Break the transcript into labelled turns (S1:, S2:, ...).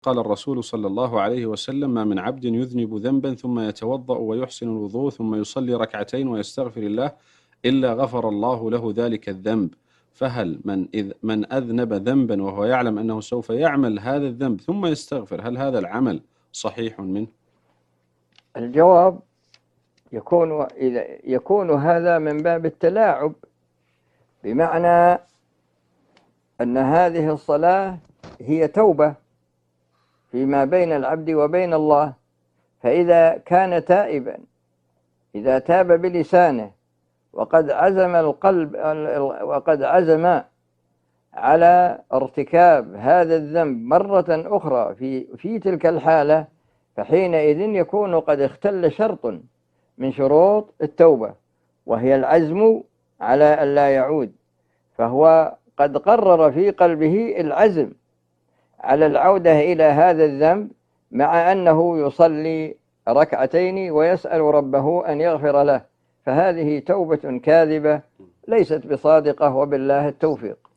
S1: قال الرسول صلى الله عليه وسلم: ما من عبد يذنب ذنبا ثم يتوضأ ويحسن الوضوء ثم يصلي ركعتين ويستغفر الله إلا غفر الله له ذلك الذنب. فهل من أذنب ذنبا وهو يعلم أنه سوف يعمل هذا الذنب ثم يستغفر، هل هذا العمل صحيح منه؟
S2: الجواب يكون هذا من باب التلاعب، بمعنى أن هذه الصلاة هي توبة فيما بين العبد وبين الله، فإذا كان تائبا، إذا تاب بلسانه وقد عزم القلب وقد عزم على ارتكاب هذا الذنب مرة أخرى في تلك الحالة، فحينئذ يكون قد اختل شرط من شروط التوبة، وهي العزم على أن لا يعود، فهو قد قرر في قلبه العزم على العودة إلى هذا الذنب، مع أنه يصلي ركعتين ويسأل ربه أن يغفر له، فهذه توبة كاذبة ليست بصادقة، وبالله التوفيق.